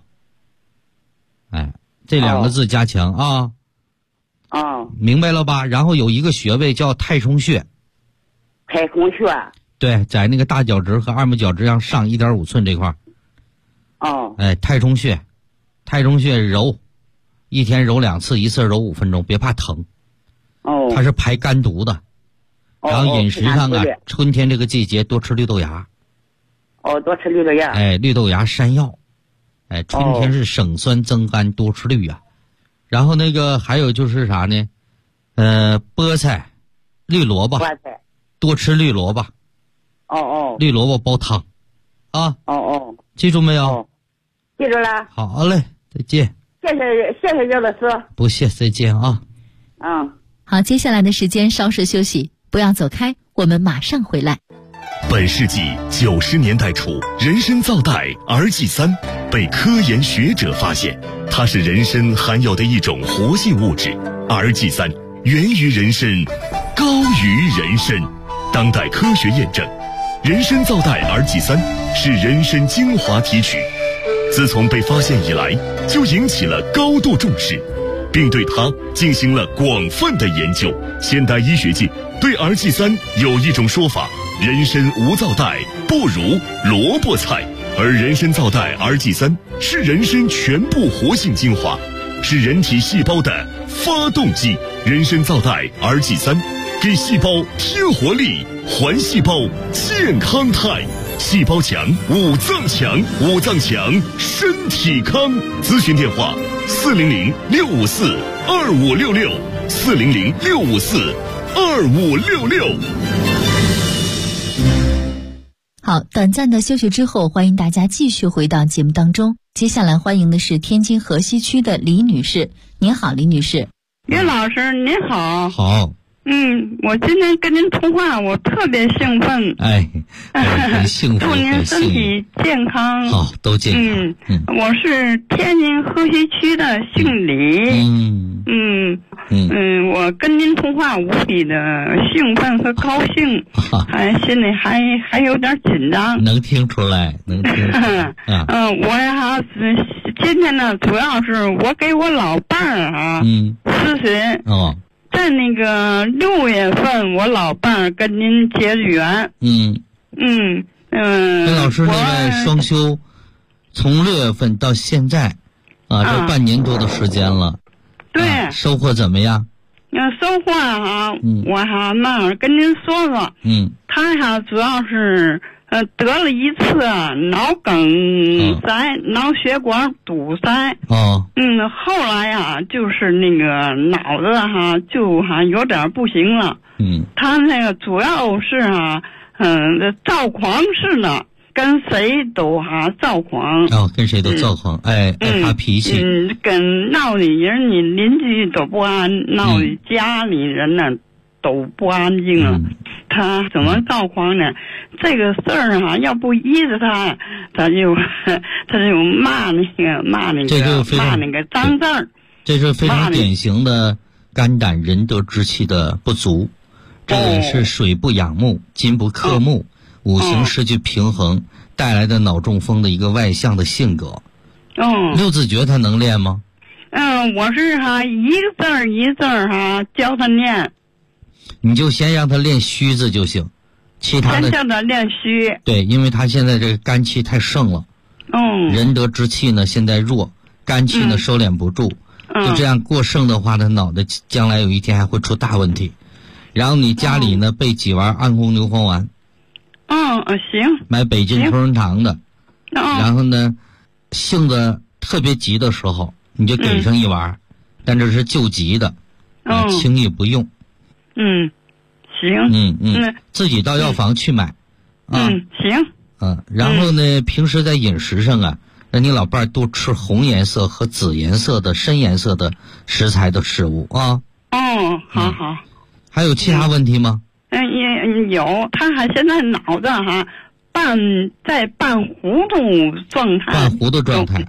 这2个字加强明白了吧？然后有一个穴位叫太冲穴。 太冲穴。 对，在那个大脚趾和二拇脚趾上1.5寸这块。太冲穴，太冲穴揉，一天揉2次，一次揉5分钟，别怕疼。它是排肝毒的。然后饮食上春天这个季节多吃绿豆芽。 多吃绿豆芽。 绿豆芽山药。春天是省酸增甘，多吃绿啊。然后那个还有就是啥呢？菠菜、绿萝卜，多吃绿萝卜。绿萝卜煲汤。记住没有？ 记住了。 好嘞，再见。 谢谢岳老师。 不谢，再见啊。 好，接下来的时间稍事休息，不要走开，我们马上回来。 本世纪90年代初，人参皂苷儿祭三被科研学者发现，它是人参含有的一种活性物质。儿祭三源于人参，高于人参。当代科学验证，人参皂苷儿祭三是人参精华提取，自从被发现以来，就引起了高度重视，并对它进行了广泛的研究。现代医学界对儿祭三有一种说法：人参无皂苷，不如萝卜菜。而人参皂苷儿祭三是人参全部活性精华，是人体细胞的发动机。人参皂苷儿祭三给细胞添活力，还细胞健康态。细胞强，五脏强，五脏强，身体康。咨询电话：400-654-2566，400-654-2566。 好，短暂的休息之后，欢迎大家继续回到节目当中。接下来欢迎的是天津河西区的李女士。您好，李女士。 岳老师您好。 好。 我今天跟您通话，我特别兴奋。 很幸福。 祝您身体健康。 好，都健康。 我是天津河西区的，姓李。我跟您通话无比的兴奋和高兴，心里还有点紧张。 能听出来。 我呀今天呢，主要是我给我老伴儿咨询。在那个6月份，我老伴儿跟您结缘。 跟老师那位双修，从6月份到现在，这半年多的时间了。 对。 收获怎么样？ 收获我那跟您说说。他主要是得了一次脑梗塞，脑血管堵塞。后来就是那个脑子就有点不行了。他那个主要是躁狂似的，跟谁都躁狂。 跟谁都躁狂，爱发脾气。 跟闹的人，你邻居都不安，闹的家里人呢都不安静了。他怎么躁狂呢？这个事儿要不依着他就骂那个脏字儿。 这是非常典型的肝胆仁德之气的不足，这也是水不养木，金不克木，五行失去平衡带来的脑中风的一个外向的性格。六字诀他能练吗？ 我是一个字儿一字儿教他念。 你就先让他练虚字就行，其他的先叫他练虚。 对，因为他现在这个肝气太盛了。仁德之气呢现在弱，肝气呢收敛不住，就这样过剩的话，他脑袋将来有一天还会出大问题。然后你家里呢备几丸安宫牛黄丸。 行。 买北京同仁堂的。然后呢，性子特别急的时候，你就给上一丸，但这是救急的，轻易不用。 行。 自己到药房去买。 行。 然后呢，平时在饮食上让你老伴儿多吃红颜色和紫颜色的深颜色的食材的食物啊。 好。 还有其他问题吗？ 也有，他现在脑子在半糊涂状态。 半糊涂状态。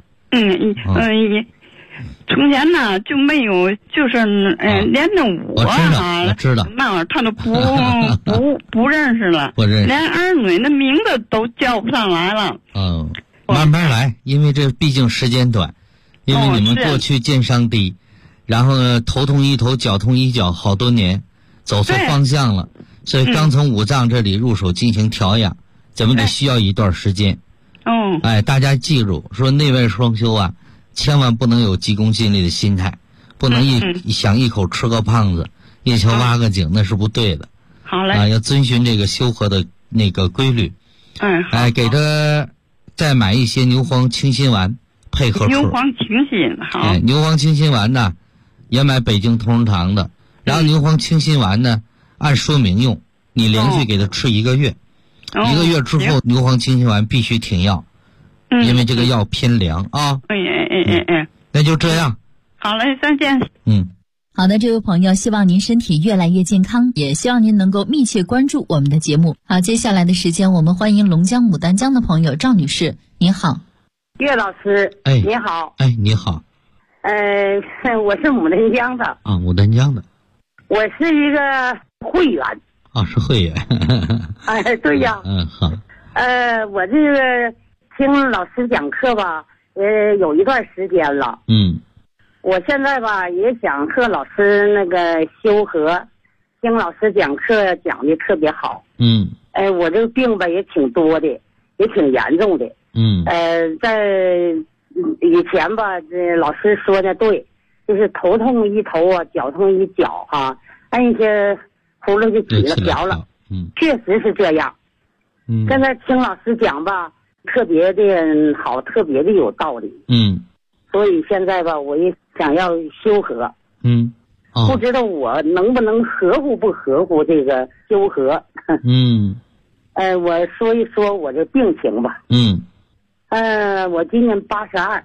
从前呢就没有，就是连着我知道， 那会儿他都不认识了，连儿女的名字都叫不上来了。 慢慢来，因为这毕竟时间短，因为你们过去见伤低，然后呢头痛医头，脚痛医脚，好多年走错方向了，所以刚从五脏这里入手进行调养，咱们得需要一段时间。大家记住，说内外双修千万不能有急功近利的心态，不能想一口吃个胖子，一球挖个井，那是不对的。 好嘞。 要遵循这个修和的那个规律。给他再买一些牛黄清心丸配合吃。 牛黄清心好。 牛黄清心丸呢，也买北京同仁堂的。然后牛黄清心丸呢，按说明用，你连续给他吃1个月，1个月之后牛黄清心丸必须停药，因为这个药偏凉啊。那就这样。 好嘞，再见。 好的，这位朋友，希望您身体越来越健康，也希望您能够密切关注我们的节目。好，接下来的时间我们欢迎龙江牡丹江的朋友赵女士。您好。 岳老师。你好。 你好。 我是牡丹江的。 牡丹江的。 我是一个会员。 是会员。 对呀。 好。 我这个听老师讲课吧，有一段时间了。我现在吧也想和老师那个修和，听老师讲课讲的特别好。我这个病吧也挺多的，也挺严重的。在以前吧，这老师说的对，就是头痛一头脚痛一脚按一些葫芦就起了瓢了。确实是这样。现在听老师讲吧，特别的好，特别的有道理。所以现在吧，我也想要修和。不知道我能不能合乎不合乎这个修和。 我说一说我的病情吧。我今年82。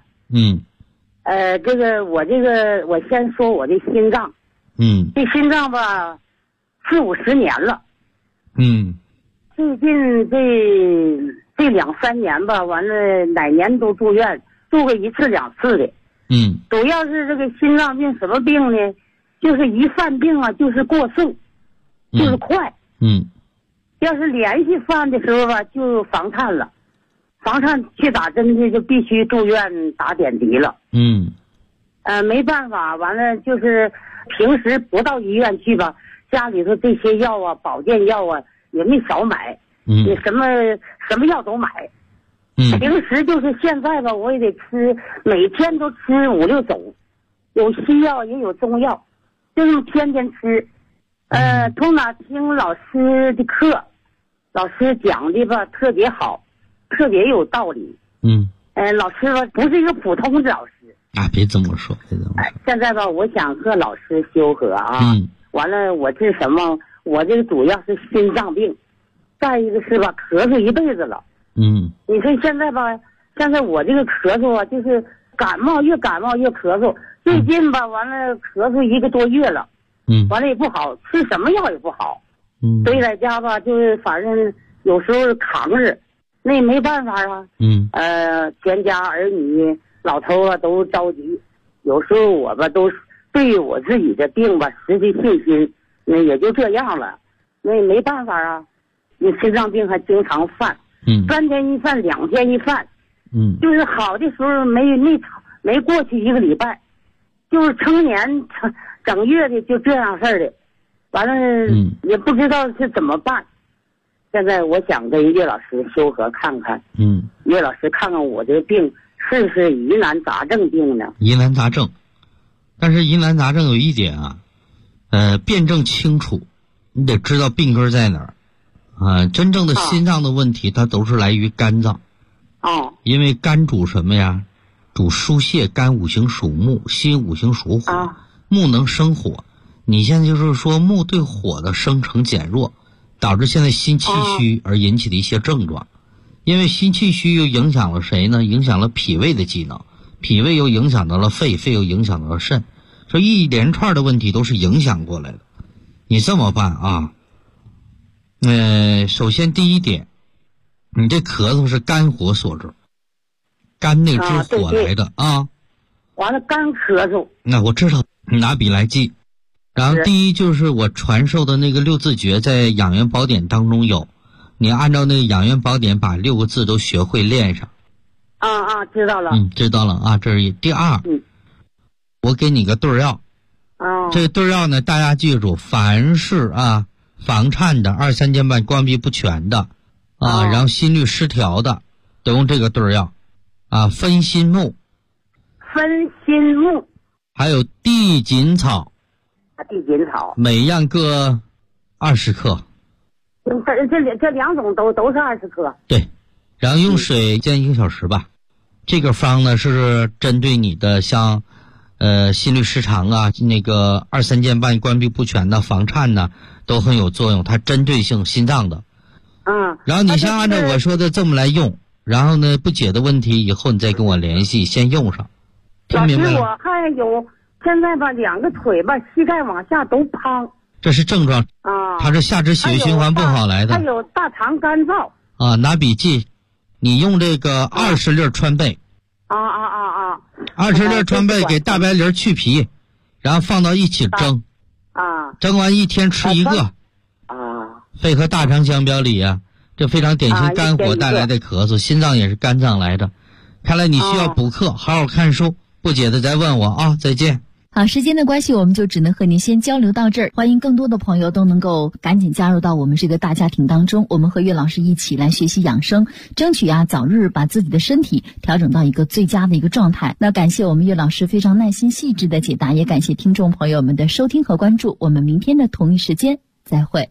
我先说我的心脏。这心脏吧，40-50年了。最近这2-3年吧，完了哪年都住院，住个1次2次的。主要是这个心脏病什么病呢？就是一犯病啊，就是过速，就是快。要是连续犯的时候吧，就房颤了，房颤去打针去就必须住院打点滴了。没办法，完了就是平时不到医院去吧，家里头这些药啊，保健药啊也没少买。你什么药都买。平时就是现在吧，我也得吃，每天都吃5-6种，有西药也有中药，就是天天吃。从哪听老师的课，老师讲的吧特别好，特别有道理。老师吧不是一个普通的老师啊，别这么说， 现在吧，我想和老师修和啊。完了，我这什么？我这个主要是心脏病，再一个是吧，咳嗽一辈子了。你说现在吧，现在我这个咳嗽啊，就是感冒越咳嗽。最近吧，完了咳嗽1个多月了。完了也不好，吃什么药也不好。所以在家吧，就是反正有时候扛着，那也没办法啊。全家儿女老头啊都着急，有时候我吧都对我自己的病吧失去信心，那也就这样了，那也没办法啊。你心脏病还经常犯，3天一犯，2天一犯。就是好的时候没过去1个礼拜，就是成年整月的就这样事儿的，完了也不知道是怎么办。现在我想跟岳老师修和看看，岳老师看看我这个病是不是疑难杂症病呢？ 疑难杂症，但是疑难杂症有一点啊，辩证清楚，你得知道病根在哪儿啊。真正的心脏的问题，它都是来于肝脏。因为肝主什么呀？主疏泄，肝五行属木，心五行属火，木能生火。你现在就是说木对火的生成减弱，导致现在心气虚而引起的一些症状。因为心气虚又影响了谁呢？影响了脾胃的机能，脾胃又影响到了肺，肺又影响到了肾，所以一连串的问题都是影响过来的。你这么办啊？首先第一点，你这咳嗽是肝火所致，肝那支火来的啊。 完了肝咳嗽， 那我知道，你拿笔来记。然后第一就是我传授的那个6字诀，在养元宝典当中有，你按照那个养元宝典把6个字都学会练上。 知道了。 知道了啊。这是第二。我给你个对药。这对药呢，大家记住，凡是房颤的、2、3间半关闭不全的然后心律失调的，都用这个对药分心木，还有地锦草。 地锦草每样各20克。 这2种都是20克。 对，然后用水煎1个小时吧。这个方呢是针对你的像心律失常那个2、3间半关闭不全的、房颤呢都很有作用，它针对性心脏的。然后你先按照我说的这么来用，然后呢不解的问题以后你再跟我联系，先用上。 老师，我还有现在吧2个腿吧膝盖往下都胖， 这是症状它是下肢血液循环不好来的。 还有大肠干燥拿笔记，你用这个20粒川贝。20粒川贝给大白梨去皮，然后放到一起蒸。蒸完1天吃1个。肺和大肠相表里这非常典型肝火带来的咳嗽，心脏也是肝脏来的。看来你需要补课，好好看书，不解的再问我再见。 好，时间的关系，我们就只能和您先交流到这儿。欢迎更多的朋友都能够赶紧加入到我们这个大家庭当中，我们和岳老师一起来学习养生，争取早日把自己的身体调整到一个最佳的一个状态。那感谢我们岳老师非常耐心细致的解答，也感谢听众朋友们的收听和关注。我们明天的同一时间再会。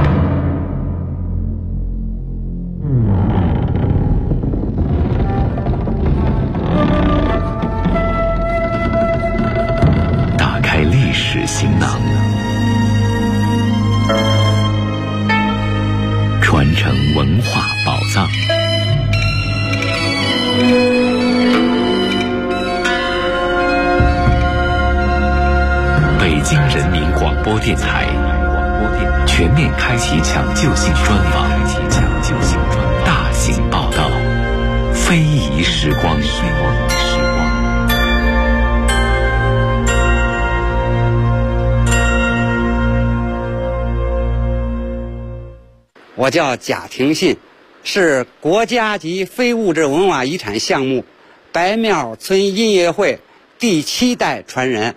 历史行囊，传承文京人民广播电台全面开启抢救性专访，大型报道，非遗时光。 我叫贾廷信，是国家级非物质文化遗产项目白庙村音乐会第7代传人。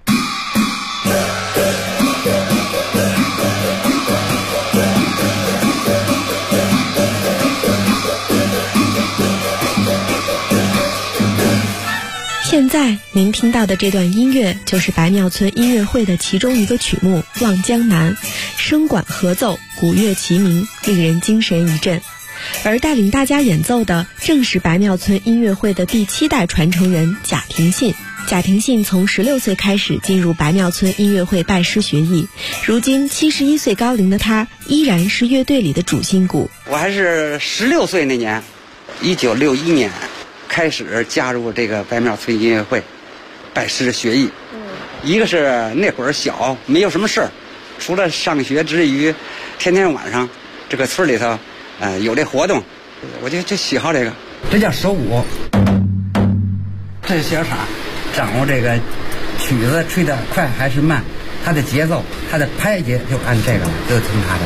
现在您听到的这段音乐就是白庙村音乐会的其中一个曲目《望江南》，声管合奏，鼓乐齐鸣，令人精神一振。而带领大家演奏的正是白庙村音乐会的第7代传承人贾廷信。贾廷信从16岁开始进入白庙村音乐会拜师学艺，如今71岁高龄的他依然是乐队里的主心骨。 我还是16岁那年，1961年开始加入这个白庙村音乐会，拜师学艺。一个是那会儿小，没有什么事儿，除了上学之余，天天晚上这个村里头，有这活动，我就喜好这个。这叫手鼓，这是小傻，掌握这个曲子吹得快还是慢，它的节奏，它的拍节就按这个，就听它的。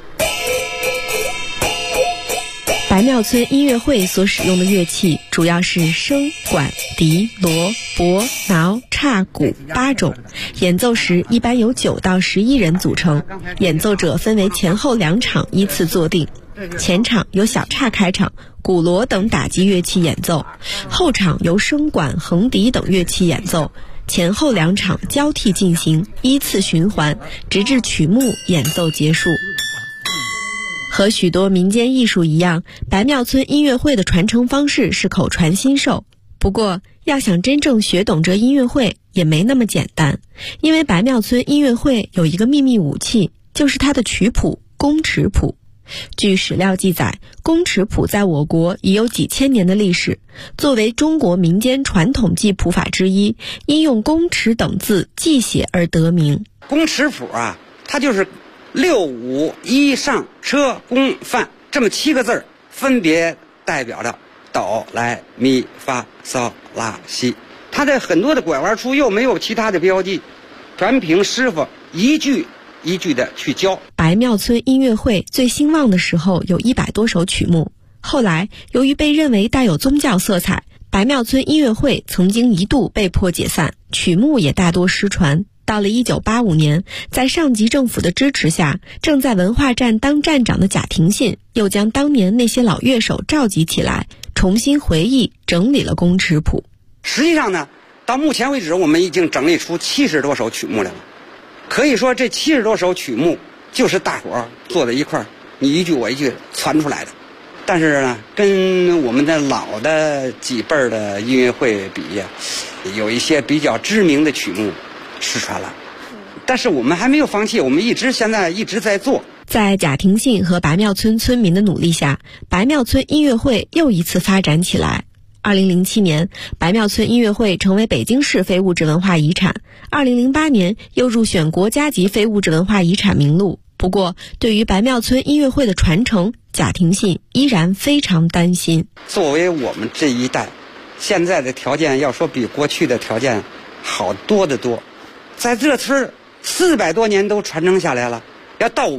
白庙村音乐会所使用的乐器主要是笙、管、笛、锣、钹、挠、叉、鼓8种，演奏时一般由9到11人组成，演奏者分为前后2场依次坐定，前场由小叉开场，鼓锣等打击乐器演奏，后场由笙管、横笛等乐器演奏，前后2场交替进行，依次循环，直至曲目演奏结束。和许多民间艺术一样，白庙村音乐会的传承方式是口传心授。不过，要想真正学懂这音乐会也没那么简单，因为白庙村音乐会有一个秘密武器，就是它的曲谱宫尺谱。据史料记载，宫尺谱在我国已有几千年的历史，作为中国民间传统记谱法之一，因用宫尺等字记写而得名。 宫尺谱啊，它就是6、5、1上车宫范这么7个字，分别代表着哆来咪发嗦拉西。它的很多的拐弯处又没有其他的标记，全凭师傅一句一句的去教。 白庙村音乐会最兴旺的时候有100多首曲目，后来由于被认为带有宗教色彩，白庙村音乐会曾经一度被迫解散，曲目也大多失传。到了1985年，在上级政府的支持下，正在文化站当站长的贾廷信又将当年那些老乐手召集起来，重新回忆整理了宫尺谱。 实际上呢，到目前为止我们已经整理出70多首曲目来了，可以说这70多首曲目就是大伙儿坐在一块儿，你一句我一句传出来的。但是呢，跟我们的老的几辈儿的音乐会比，有一些比较知名的曲目失传了，但是我们还没有放弃，我们现在一直在做。 在贾廷信和白庙村村民的努力下，白庙村音乐会又一次发展起来。2007年，白庙村音乐会成为北京市非物质文化遗产，2008年又入选国家级非物质文化遗产名录。不过，对于白庙村音乐会的传承，贾廷信依然非常担心。 作为我们这一代，现在的条件要说比过去的条件好多得多。在这村400多年都传承下来了，要到